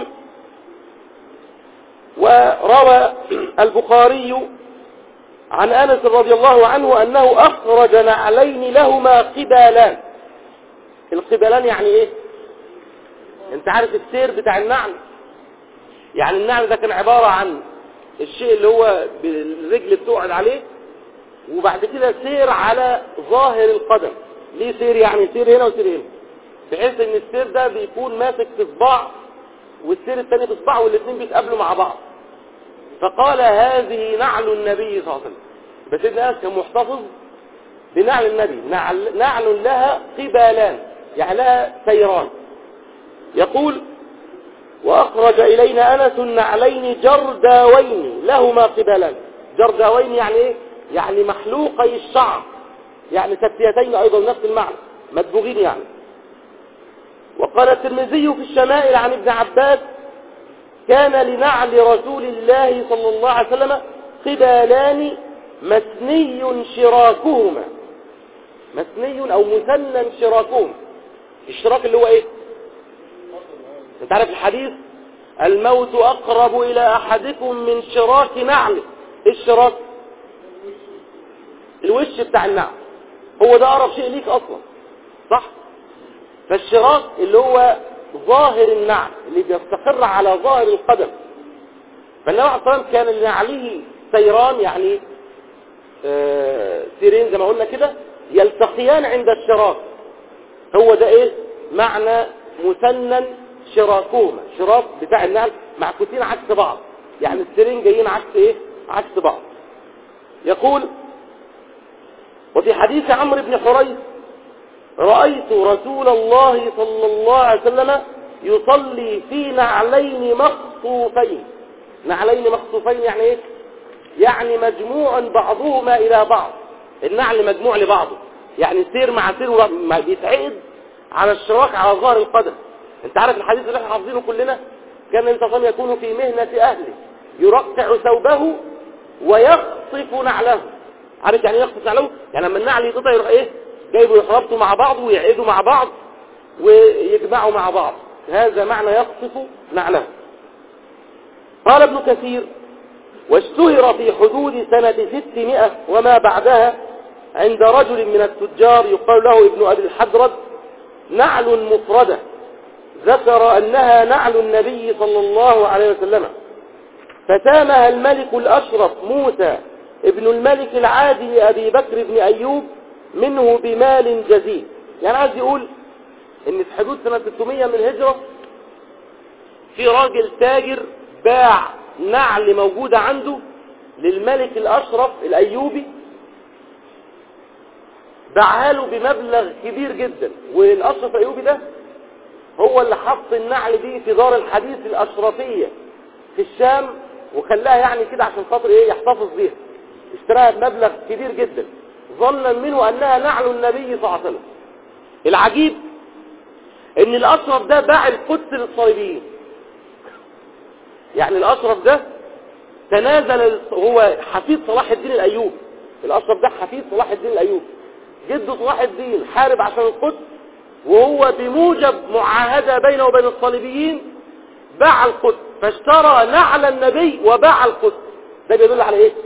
وروى البخاري عن انس رضي الله عنه انه اخرج نعلين لهما قبالان. القبالان يعني ايه؟ انت عارف السير بتاع النعل، يعني النعل ده كان عبارة عن الشيء اللي هو بالرجل بتقعد عليه، وبعد كده سير على ظاهر القدم. ليه سير؟ يعني سير هنا وسير هنا، بحيث ان السير ده بيكون ماسك في صباع والسير الثاني في صباع، والاثنين بيتقابلوا مع بعض. فقال هذه نعل النبي صلى الله عليه وسلم، بس سيدنا انس كان محتفظ بنعل النبي، نعل, نعل لها قبالان يعني لها سيران. يقول: واخرج الينا انس نعلين جرداوين لهما قبالان. جرداوين يعني ايه؟ يعني محلوقي الشعر، يعني كبسيتين ايضا نفس المعنى، مدبوغين يعني. وقال الترمذي في الشمائل عن ابن عباس: كان لنعل رسول الله صلى الله عليه وسلم قبالان مسني شراكهما. مسني او مثنى شراكهما. الشراك اللي هو ايه؟ انت عارف الحديث: الموت اقرب الى احدكم من شراك نعله. ايه الشراك؟ الوش بتاع النعل، هو ده اقرب شيء ليك اصلا، صح؟ فالشراك اللي هو ظاهر النعل اللي بيستقر على ظاهر القدم. فالنبي عليه الصلاه والسلام كان لنعله سيران، يعني آه سيرين زي ما قلنا كده، يلتقيان عند الشراك. هو ده ايه معنى مثنى شراكهما؟ شراك بتاع النعل معكوسين عكس بعض، يعني السيرين جايين عكس ايه؟ عكس بعض. يقول: وفي حديث عمرو بن حريث: رأيت رسول الله صلى الله عليه وسلم يصلي في نعلين مخصوفين. نعلين مخصوفين يعني ايه؟ يعني مجموع بعضهما الى بعض، النعل مجموع لبعضه، يعني سير مع سير ما بيتعقد على الشراك على ظهر القدم. انت عارف الحديث اللي احنا حافظينه كلنا: كان النبي صلى الله عليه وسلم يكون في مهنة اهله يرقع ثوبه ويخصف نعله. عارف يعني يخصف نعله؟ يعني لما النعل يتقطع يروح ايه؟ جايبه يحربطوا مع بعض ويعيدوا مع بعض ويجمعوا مع بعض، هذا معنى يخصف نعله. قال ابن كثير: واشتهر في حدود سنة ستمائة وما بعدها عند رجل من التجار يقال له ابن أبي الحدرد نعل مفردة، ذكر أنها نعل النبي صلى الله عليه وسلم، فتامها الملك الأشرف موسى ابن الملك العادي لأبي بكر بن أيوب منه بمال جزيل. يعني عايز يقول ان في حدود سنة ستمائة من الهجرة في راجل تاجر باع نعل موجودة عنده للملك الأشرف الأيوبي، باعها له بمبلغ كبير جدا. والأشرف الأيوبي ده هو اللي حط النعل دي في دار الحديث الأشرفية في الشام، وخلاها يعني كده عشان خاطر ايه؟ يحتفظ بيها. اشتراها بمبلغ كبير جدا ظنا منه انها نعل النبي صلى الله عليه وسلم. العجيب ان الاشرف ده باع القدس للصليبيين. يعني الاشرف ده تنازل، هو حفيد صلاح الدين الايوبي. الاشرف ده حفيد صلاح الدين الايوبي، جده صلاح الدين حارب عشان القدس، وهو بموجب معاهدة بينه وبين الصليبيين باع القدس، فاشترى نعل النبي وباع القدس. ده بيدل على ايه؟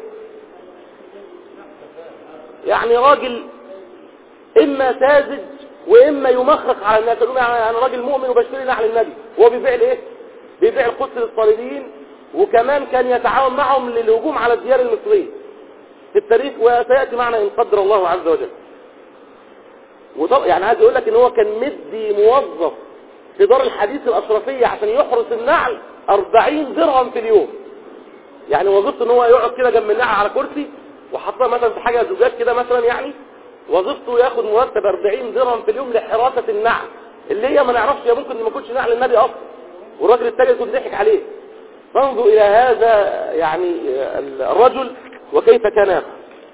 يعني راجل اما ساذج واما يمخرق على الناس. يقول انا راجل مؤمن وبشتري نعل النبي، وهو بيبيع الايه؟ بيبيع القدس للصليبيين، وكمان كان يتعاون معهم للهجوم على الديار المصريه في التاريخ، وسياتي معنا ان قدر الله عز وجل. وطبعا يعني عايز اقول لك ان هو كان مدي موظف في دار الحديث الاشرفيه عشان يحرس النعل أربعين درهم في اليوم. يعني وظيفته ان هو يقعد كده جنب النعل على كرسي، وحطها مثلا في حاجه زجاج كده مثلا يعني، وظيفته ياخد مرتب أربعين درهم في اليوم لحراسة النعل، اللي هي ما نعرفش، هي ممكن ما يكونش نعل النبي اصلا، والراجل التاجر يكون ضحك عليه. فانظر الى هذا يعني الرجل وكيف كان يفعل.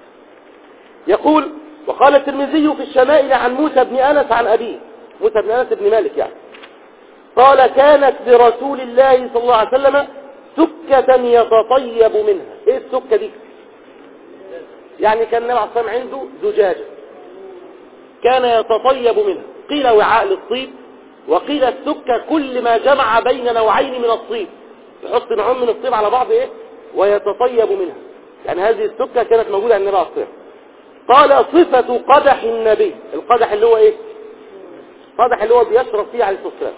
يقول: وقال الترمذي في الشمائل عن موسى بن انس عن ابيه، موسى بن انس بن مالك يعني، قال: كانت لرسول الله صلى الله عليه وسلم سكة يتطيب منها. ايه السكة دي؟ يعني كان النبي عليه الصلاة والسلام عنده زجاجة كان يتطيب منها، قيل وعاء للطيب، وقيل السكة كل ما جمع بين نوعين من الطيب، يحط نوعين من الطيب على بعض ايه ويتطيب منها. يعني هذه السكة كانت موجودة عند النبي عليه الصلاة والسلام. قال: صفة قدح النبي، القدح اللي هو ايه؟ قدح اللي هو بيشرب فيه عليه الصلاة والسلام.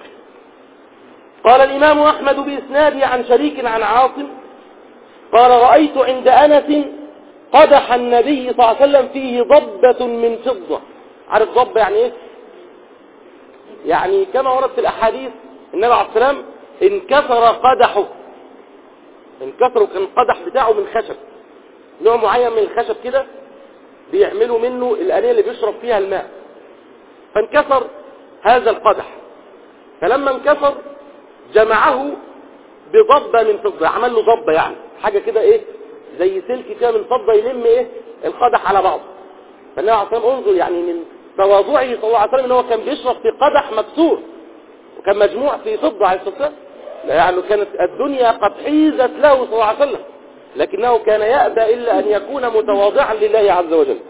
قال الإمام أحمد بإسناده عن شريك عن عاصم قال: رأيت عند أنس قدح النبي صلى الله عليه وسلم فيه ضبة من فضة. عارف ضبة يعني ايه؟ يعني كما ورد في الأحاديث النبي عليه الصلاة والسلام انكسر قدحه، انكسر، كان القدح بتاعه من خشب، نوع معين من الخشب كده بيعملوا منه الآلية اللي بيشرب فيها الماء، فانكسر هذا القدح، فلما انكسر جمعه بضبة من فضة، عمل له ضبة يعني حاجة كده ايه زي سلك كده من فضة يلم ايه القدح على بعضه. فالنبي عليه الصلاة والسلام انظر يعني من تواضعه صلى الله عليه وسلم ان هو كان بيشرب في قدح مكسور وكان مجموع في فضة عليه الصلاة والسلام، يعني كانت الدنيا قد حيزت له صلى الله عليه وسلم، لكنه كان يأبى إلا أن يكون متواضعا لله عز وجل.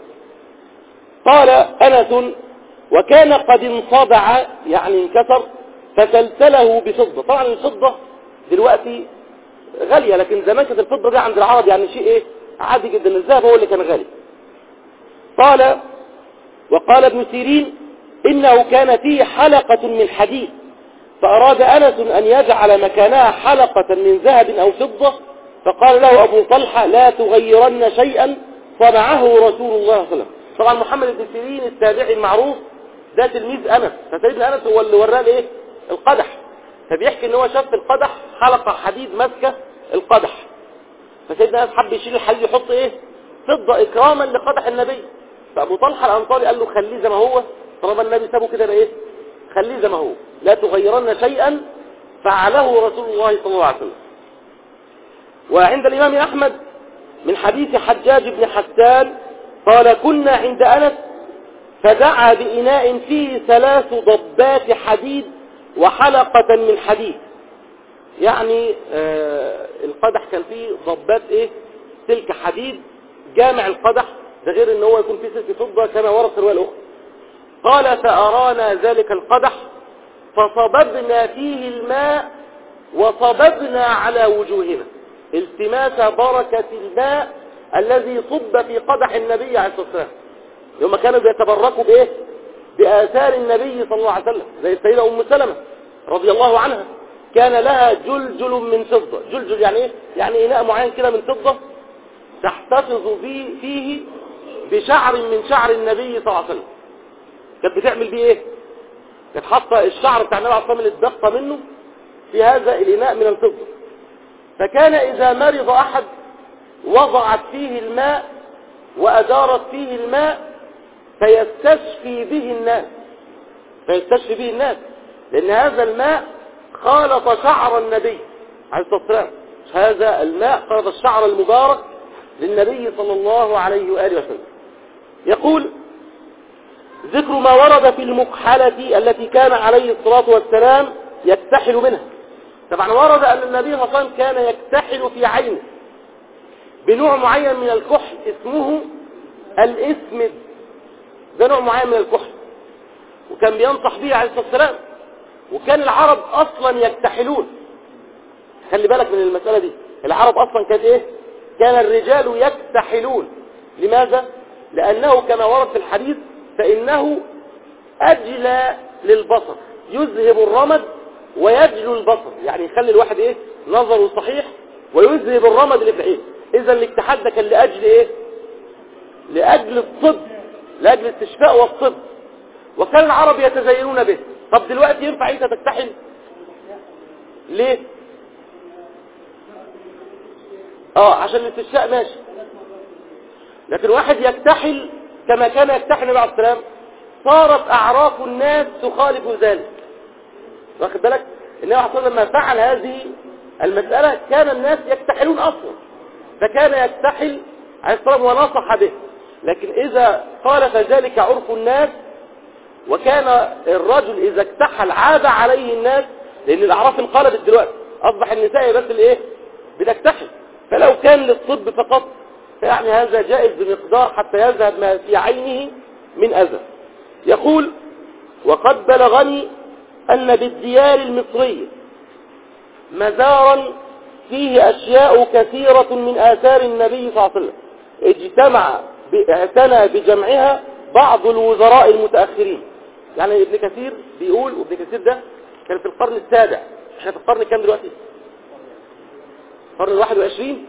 قال أنس: وكان قد انصدع يعني انكسر فسلسله بفضة. طبعا الفضة دلوقتي غالية، لكن زمان كانت الفضة دي عند العرب يعني شيء ايه عادي جدا، الذهب هو اللي كان غالي. قال: وقال ابن سيرين: إنه كان فيه حلقة من حديد، فأراد أنس أن يجعل مكانها حلقة من ذهب أو فضة، فقال له أبو طلحة: لا تغيرن شيئا صنعه رسول الله صلى الله عليه وسلم. طبعا محمد بن سيرين التابعي المعروف ده تلميذ أنس، فسيدنا أنس هو اللي وراه ايه القدح، فبيحكي ان هو شاف في القدح حلقة حديد ماسكة القدح، فسيدنا أنس حب يشيل الحديد يحط ايه فضة إكراما لقدح النبي، فأبو طلحة الأنصاري قال له: خليه زي ما هو، طالما النبي سابه كده ايه خليه زي ما هو، لا تغيرن شيئا فعله رسول الله صلى الله عليه وسلم. وعند الإمام أحمد من حديث حجاج بن حسان قال: كنا عند أنس فدعا بإناء فيه ثلاث ضبات حديد وحلقة من حديد، يعني آه القدح كان فيه ضبات ايه سلك حديد جامع القدح، ده غير ان هو يكون فيه سلك فضة كما ورد في الرواية الأخرى. قال: فأرانا ذلك القدح فصببنا فيه الماء وصببنا على وجوهنا، التماس بركة الماء الذي صب في قدح النبي عليه الصلاة والسلام. يوم كانوا بيتبركوا بايه بآثار النبي صلى الله عليه وسلم، زي السيدة أم سلمة رضي الله عنها كان لها جلجل من فضة. جلجل يعني ايه؟ يعني إناء معين كده من فضة تحتفظ فيه, فيه بشعر من شعر النبي صلى الله عليه وسلم. كانت بتعمل بيه ايه؟ كانت حاطه الشعر بتاع النبي عليه الصلاة والسلام الدقة منه في هذا الإناء من الفضة، فكان إذا مرض أحد وضعت فيه الماء وأدارت فيه الماء فيستشفي به الناس، فيستشفي به الناس لأن هذا الماء خالط شعر النبي عليه الصلاة والسلام، هذا الماء خالط الشعر المبارك للنبي صلى الله عليه وآله وسلم. يقول: ذكر ما ورد في المكحلة التي كان عليه الصلاة والسلام يكتحل منها. طبعا ورد أن النبي صلى الله عليه وسلم كان يكتحل في عينه بنوع معين من الكحل اسمه الاسمد، ده نوع معين من الكحل وكان بينصح به عليه الصلاة والسلام، وكان العرب أصلا يكتحلون. خلي بالك من المسألة دي، العرب أصلا كانت إيه؟ كان الرجال يكتحلون. لماذا؟ لأنه كما ورد في الحديث فإنه أجلى للبصر، يذهب الرمد ويجلو البصر، يعني يخلي الواحد إيه؟ نظره صحيح ويذهب الرمد اللي في العين. إذا الاكتحال ده كان لأجل إيه؟ لأجل الطب، لأجل الاستشفاء والطب، وكان العرب يتزينون به. طب دلوقتي ينفع أنت تكتحل؟ ليه؟ آه عشان الاستشفاء ماشي، لكن واحد يكتحل كما كان يكتحل النبي عليه السلام صارت أعراف الناس تخالف ذلك. واخد بالك؟ النبي عليه الصلاة والسلام لما فعل هذه المسألة كان الناس يكتحلون أصلا، فكان يكتحل عليه الصلاة والسلام ونصح به. لكن إذا خالف ذلك عرف الناس وكان الرجل إذا اكتحل عاب عليه الناس، لأن الأعراف انقلبت دلوقتي، أصبح النساء بس اللي إيه بتكتحل، فلو كان للطب فقط فيعني هذا جائز بمقدار حتى يذهب ما في عينه من أذى. يقول وقد بلغني أن بالديار المصرية مزارا فيه أشياء كثيرة من آثار النبي صلى الله عليه وسلم اجتمع اعتنى بجمعها بعض الوزراء المتأخرين. يعني ابن كثير بيقول، وابن كثير ده كان في القرن السابع، احنا في القرن كام دلوقتي؟ القرن الواحد وعشرين.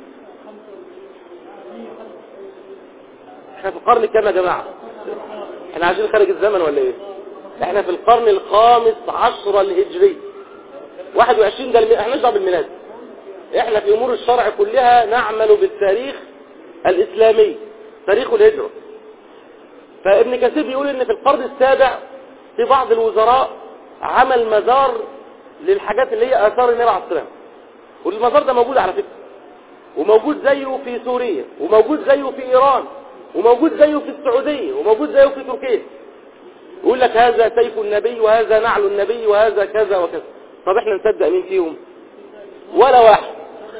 احنا في القرن كام يا جماعة؟ احنا عايزين خارج الزمن ولا ايه؟ احنا في القرن الخامس عشر الهجري. واحد وعشرين ده الم... احنا نشرب بالميلاد. احنا في امور الشرع كلها نعمل بالتاريخ الاسلامي، تاريخ الهجرة. فابن كثير بيقول ان في القرن السابع في بعض الوزراء عمل مزار للحاجات اللي هي اثار النبي عليه السلام، والمزار ده موجود على فكرة، وموجود زيه في سوريا، وموجود زيه في ايران، وموجود زيه في السعودية، وموجود زيه في تركيا. يقول لك هذا سيف النبي، وهذا نعل النبي، وهذا كذا وكذا. طب احنا نصدق مين فيهم؟ ولا واحد.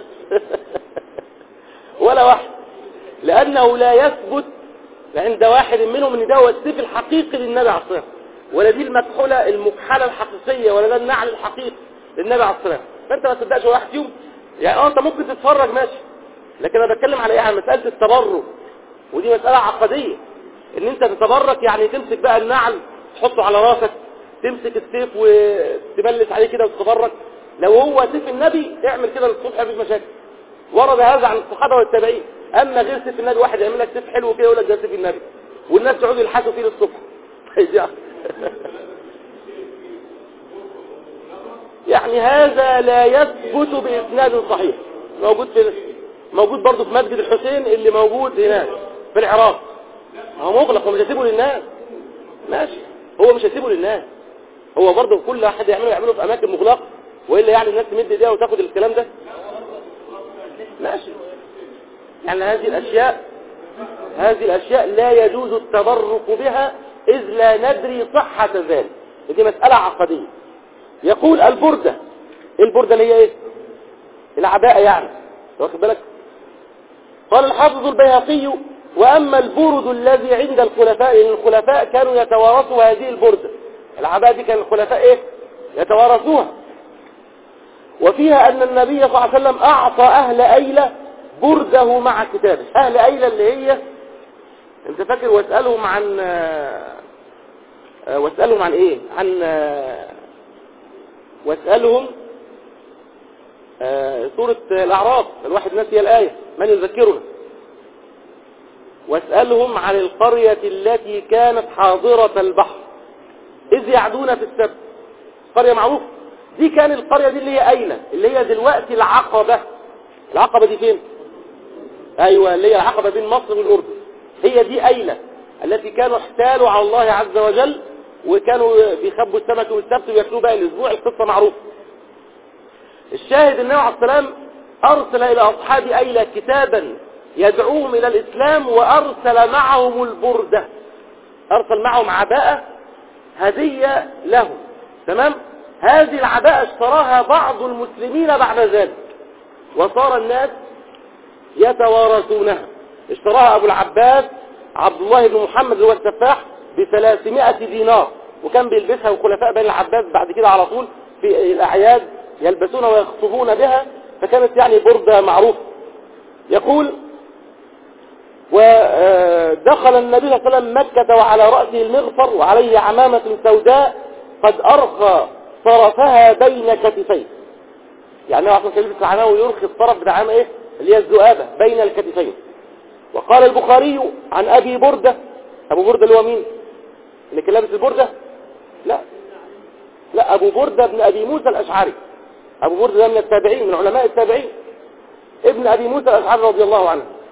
ولا واحد، لانه لا يثبت عند واحد منهم ان ده هو السيف الحقيقي للنبي عليه الصلاه والسلام، ولا دي المكحله المكحله الحقيقيه، ولا ده النعل الحقيقي للنبي عليه الصلاه والسلام. فانت ما تصدقش واحد فيهم. يعني اه انت ممكن تتفرج ماشي، لكن انا بتكلم على ايه؟ على مساله التبرك، ودي مساله عقديه. ان انت تتبرك يعني تمسك بقى النعل تحطه على راسك، تمسك السيف وتبلس عليه كده وتتبرك. لو هو سيف النبي اعمل كده للصبح مفيش مشاكل، ورد هذا عن الصحابه والتابعين. اما غير سيف النبي، واحد يعمل لك سيف حلو كده يقول لك ده سيف النبي، والناس يقعدوا يلحسوا فيه للصبح. يعني هذا لا يثبت باسناد صحيح. موجود في موجود برضه في مسجد الحسين اللي موجود هناك في العراق، هو مغلق ومش هيسيبه للناس. ماشي، هو مش هيسيبه للناس، هو برضه كل واحد يعمله يعمله في اماكن مغلقه، والا يعني الناس تمد ايديها وتاخد الكلام ده. ماشي، يعني هذه الاشياء هذه الاشياء لا يجوز التبرك بها اذ لا ندري صحه ذلك. دي مساله عقديه. يقول البرده، البرده اللي هي ايه؟ العباءه يعني، واخد بالك؟ قال الحافظ البيهقي واما البرد الذي عند الخلفاء، لان الخلفاء كانوا يتوارثوا هذه البرده، العباءه دي كان الخلفاء ايه؟ يتوارثوها. وفيها ان النبي صلى الله عليه وسلم اعطى اهل ايلة برده مع كتابه. اهل ايلة اللي هي انت فاكر، واسالهم عن واسالهم عن ايه؟ عن واسالهم سورة الأعراف، الواحد نسي الآية، من يذكرنا؟ واسألهم عن القرية التي كانت حاضرة البحر إذ يعدون في السبت. قرية معروفة دي، كان القرية دي اللي هي أيلة، اللي هي دلوقتي العقبة. العقبة دي فين؟ أيوة، اللي هي العقبة بين مصر والأردن، هي دي أيلة التي كانوا احتالوا على الله عز وجل، وكانوا بيخبوا السمك والسبت ويأكلوا باقي الأسبوع. القصة معروفة. الشاهد النبي عليه السلام أرسل إلى أصحاب أيلة كتابا يدعوهم إلى الإسلام، وأرسل معهم البردة، أرسل معهم عباءة هدية لهم. تمام؟ هذه العباءة اشتراها بعض المسلمين بعد ذلك، وصار الناس يتوارثونها. اشتراها أبو العباس عبد الله بن محمد اللي هو السفاح بثلاثمائة دينار، وكان بيلبسها وخلفاء بني العباس بعد كده على طول في الأعياد يلبسون ويخطبون بها، فكانت يعني بردة معروفة. يقول ودخل النبي صلى الله عليه وسلم مكة وعلى رأسه المغفر وعليه عمامة سوداء قد أرخى طرفها بين كتفيه. يعني هو أصلا يلبس العمامة ويرخي الطرف بتاع عمامة إيه؟ اللي هي الذؤابة بين الكتفين. وقال البخاري عن أبي بردة، أبو بردة اللي هو مين؟ اللي كان لابس البردة؟ لا لا، أبو بردة ابن أبي موسى الأشعري. أبو بردة من التابعين، من علماء التابعين، ابن أبي موسى الأشعري رضي الله عنه.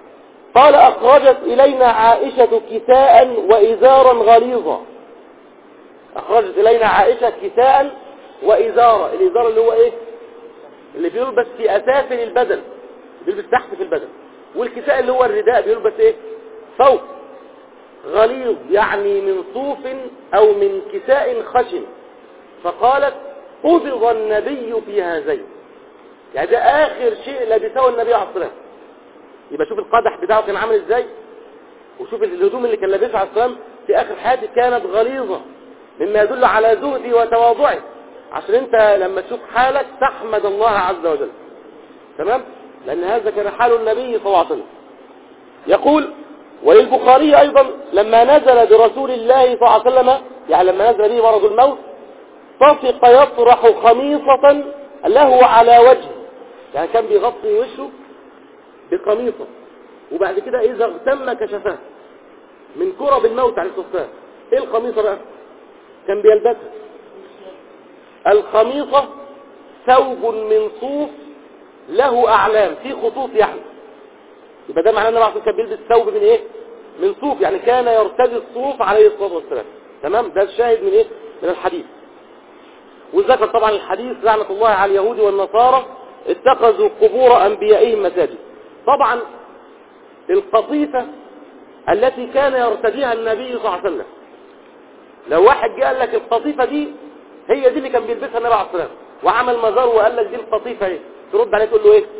قال أخرجت إلينا عائشة كساء وإزارا غليظا. أخرجت إلينا عائشة كساء وإزارا. الإزار اللي هو إيه؟ اللي بيلبس في أسافل البدن، بيلبس تحت في البدن. والكساء اللي هو الرداء بيلبس إيه؟ فوق. غليظ يعني من صوف أو من كساء خشن. فقالت قبض النبي في هذين، يعني ده آخر شيء لبسه النبي عليه الصلاة والسلام. يبقى شوف القدح بتاعه كان عامل إزاي، وشوف الهدوم اللي كان لابسها عليه السلام في آخر حياته كانت غليظة، مما يدل على زهده وتواضعه، عشان انت لما تشوف حالك تحمد الله عز وجل. تمام؟ لأن هذا كان حال النبي صلى الله عليه وسلم. يقول وللبخاري أيضا لما نزل برسول الله صلى الله عليه وسلم، يعني لما نزل به مرض الموت، طفق يطرح خميصة له على وجهه، يعني كان بيغطي وشه بقميصة، وبعد كده إذا اغتم كشفاه من كرب الموت عليه الصلاة والسلام. إيه القميصة بقى؟ كان بيلبسها. القميصة ثوب من صوف له أعلام، في خطوط يعني. يبقى ده معناه أن النبي كان بيلبس ثوب من إيه؟ من صوف، يعني كان يرتدي الصوف عليه الصلاة والسلام. تمام؟ ده الشاهد من إيه؟ من الحديث. وذكر طبعا الحديث لعنة الله على اليهود والنصارى اتخذوا قبور أنبيائهم مساجد. طبعا القطيفة التي كان يرتديها النبي صلى الله عليه وسلم، لو واحد جاء قال لك القطيفة دي هي دي اللي كان بيلبسها النبي عليه الصلاة والسلام، وعمل مزار وقال لك دي القطيفة ايه، ترد عليه تقول له ايه؟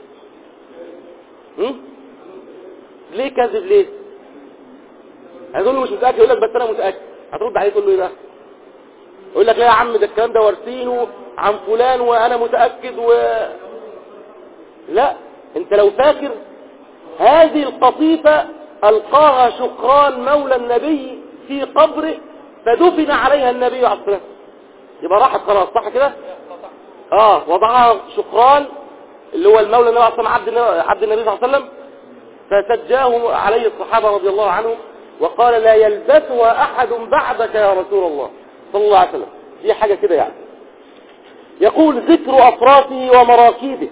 هم؟ ليه كذب ليه؟ هتقول له مش متأكد، يقول لك بس انا متأكد. هترد عليه تقول له ايه بقى؟ يقول لك لا يا عم ده الكلام ده وارثينه عن فلان وانا متأكد و... لا، انت لو فاكر هذه القطيفة ألقاها شقران مولى النبي في قبره فدفن عليها النبي عليه الصلاة والسلام، يبقى راحت خلاص، صح كده؟ اه وضعها شقران اللي هو المولى النبي عليه الصلاة والسلام عبد النبي صلى الله عليه وسلم، فسجاه عليه الصحابة رضي الله عنهم وقال لا يلبسها أحد بعدك يا رسول الله صلى الله عليه وسلم. دي حاجة كده يعني. يقول ذكر أفراته ومراكيبه،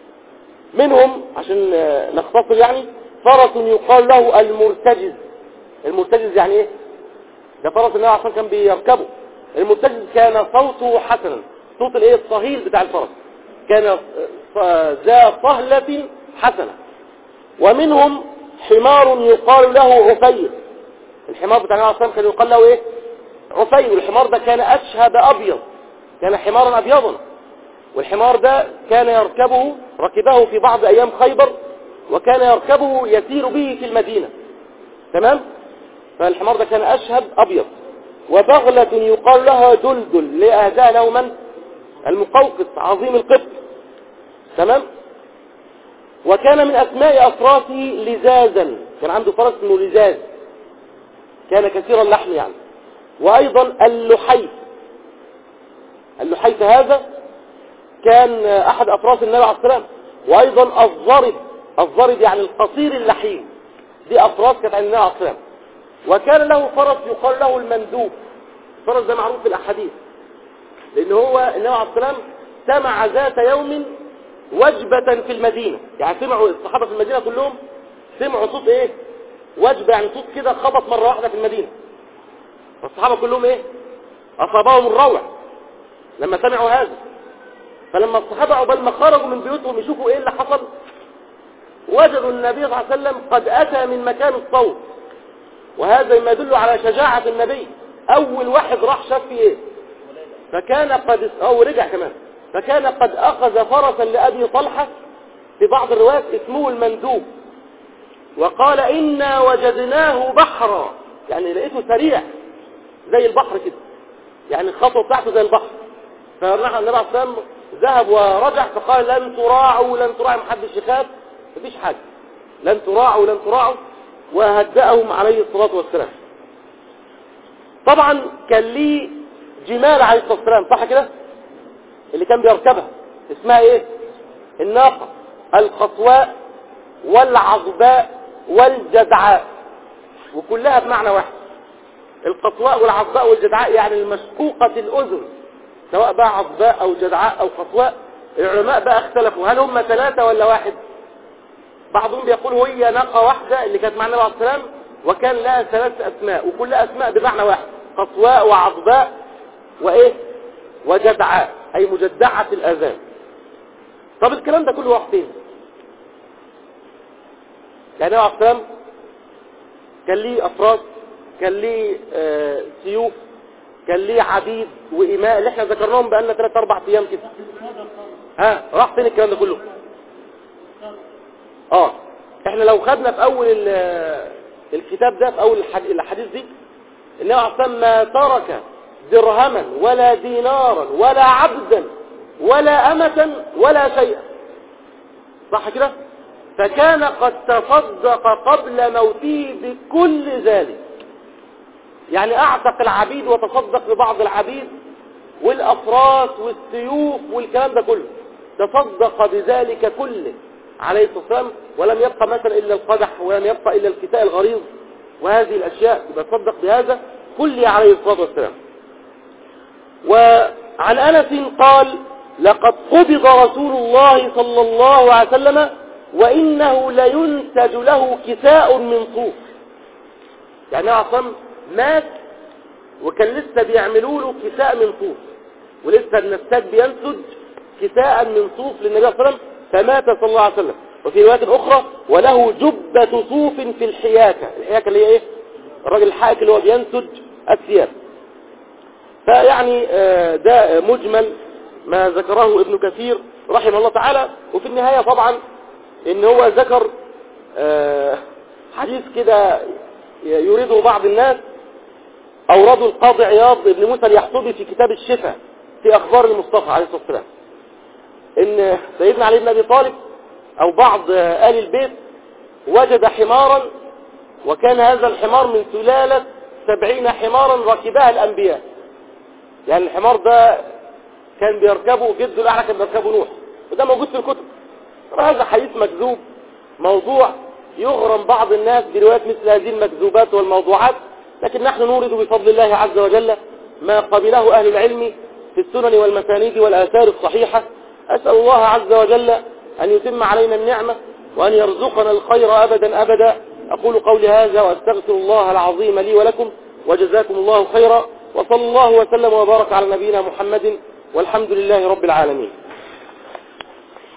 منهم عشان نختصر يعني فرس يقال له المرتجز. المرتجز يعني ايه؟ ده فرس النبي عشان كان بيركبه. المرتجز كان صوته حسنا، صوت الايه الصهيل بتاع الفرس كان ذا صهلة حسنة. ومنهم حمار يقال له عفير. الحمار بتاع النبي عشان كان يقال له ايه؟ عفير. الحمار ده كان أشهب أبيض، كان حمارا أبيضا. والحمار ده كان يركبه ركبه في بعض أيام خيبر، وكان يركبه يسير به في المدينة. تمام؟ فالحمار ده كان أشهب أبيض. وبغلة يقال لها دلدل لأهداء له من؟ المقوقس عظيم القبط. تمام؟ وكان من أسماء أفراسه لزازا، كان عنده فرس اسمه لزاز، كان كثير اللحم يعني. وأيضا اللحيف. اللحيف هذا كان أحد أفراس النبي عليه الصلاة والسلام. وأيضا الضرب. الضرب يعني القصير اللحيم، دي أفراس كانت عند النبي عليه الصلاة والسلام. وكان له فرس يقال له المندوب. الفرس ده معروف في الأحاديث، لأن هو النبي عليه الصلاة والسلام سمع ذات يوم وجبة في المدينة، يعني سمعوا الصحابة في المدينة كلهم سمعوا صوت ايه؟ وجبة، يعني صوت كده خبط مرة واحدة في المدينة. فالصحابة كلهم ايه؟ أصابهم الروع لما سمعوا هذا. فلما الصحابة عقبال ما خرجوا من بيوتهم يشوفوا ايه اللي حصل، وجدوا النبي صلى الله عليه وسلم قد أتى من مكان الصوت، وهذا ما يدل على شجاعة النبي. أول واحد راح شاف فيه ايه، فكان قد أو رجع كمان، فكان قد أخذ فرسا لأبي طلحة في بعض الروايات اسمه المندوب، وقال إنا وجدناه بحرا، يعني لقيته سريع زي البحر كده، يعني الخطوة بتاعته زي البحر. فالنبي عليه الصلاة والسلام ذهب ورجع فقال لن تراعوا لن تراعوا، محدش يخاف، مفيش حاجة، لن تراعوا لن تراعوا، وهدأهم عليه الصلاة والسلام. طبعا كان ليه جمال عليه الصلاة والسلام، صح كده؟ اللي كان بيركبها اسمها ايه؟ الناقة، القصواء والعضباء والجدعاء، وكلها بمعنى واحد. القصواء والعضباء والجدعاء يعني المشقوقة الأذن، سواء بقى عضباء أو جدعاء أو قصواء. العلماء بقى اختلفوا هل هم ثلاثة ولا واحد؟ بعضهم بيقول هي ناقة واحدة اللي كانت مع النبي عليه الصلاة والسلام، وكان لها ثلاث أسماء وكل أسماء بمعنى واحد، قصواء وعضباء وإيه وجدعاء، أي مجدعة الآذان. طب الكلام ده كله راح فين؟ يعني النبي عليه الصلاة والسلام كان ليه أفراد، كان ليه آه سيوف، كان ليه عبيد وإماء اللي احنا ذكرناهم بقالنا ثلاث أربع أيام كده. ها راح فين الكلام ده كله؟ اه احنا لو خدنا في اول الكتاب ده، في اول الحديث دي، النبي عليه الصلاه والسلام ما ترك درهما ولا دينارا ولا عبدا ولا أمة ولا شيئا، صح كده؟ فكان قد تصدق قبل موته بكل ذلك، يعني اعتق العبيد وتصدق ببعض العبيد والافراس والسيوف والكلام ده كله، تصدق بذلك كله عليه الصلاة والسلام، ولم يبقى مثلا إلا القدح، ولم يبقى إلا الكساء الغليظ وهذه الأشياء، يبقى تصدق بهذا كله عليه الصلاة والسلام. وعن أنس قال: لقد قبض رسول الله صلى الله عليه وسلم وإنه لينتج له كساء من صوف. يعني عصام مات وكان لسه بيعملوا له كساء من صوف، ولسه النساج بينتج كساء من صوف للنبي صلى الله عليه وسلم، فمات صلى الله عليه وسلم. وفي رواية أخرى: وله جبة صوف في الحياكة. الحياكة اللي هي إيه؟ الراجل الحائك اللي هو بينتج الثياب. فيعني ده مجمل ما ذكره ابن كثير رحمه الله تعالى. وفي النهاية طبعا إن هو ذكر حديث كده يريده بعض الناس، أورده القاضي عياض ابن موسى اليحصبي في كتاب الشفاء في أخبار المصطفى عليه الصلاة والسلام، إن سيدنا علي بن أبي طالب أو بعض آل البيت وجد حمارا، وكان هذا الحمار من سلالة سبعين حمارا ركبها الأنبياء. يعني الحمار ده كان بيركبه جده الأعلى، كان بيركبه نوح، وده موجود في الكتب. هذا حديث مكذوب موضوع، يغرم بعض الناس برواية مثل هذه المكذوبات والموضوعات، لكن نحن نورد بفضل الله عز وجل ما قبله أهل العلم في السنن والمسانيد والآثار الصحيحة. أسأل الله عز وجل أن يتم علينا النعمة وأن يرزقنا الخير أبدا أبدا. أقول قولي هذا وأستغفر الله العظيم لي ولكم، وجزاكم الله خيرا، وصلى الله وسلم وبارك على نبينا محمد، والحمد لله رب العالمين.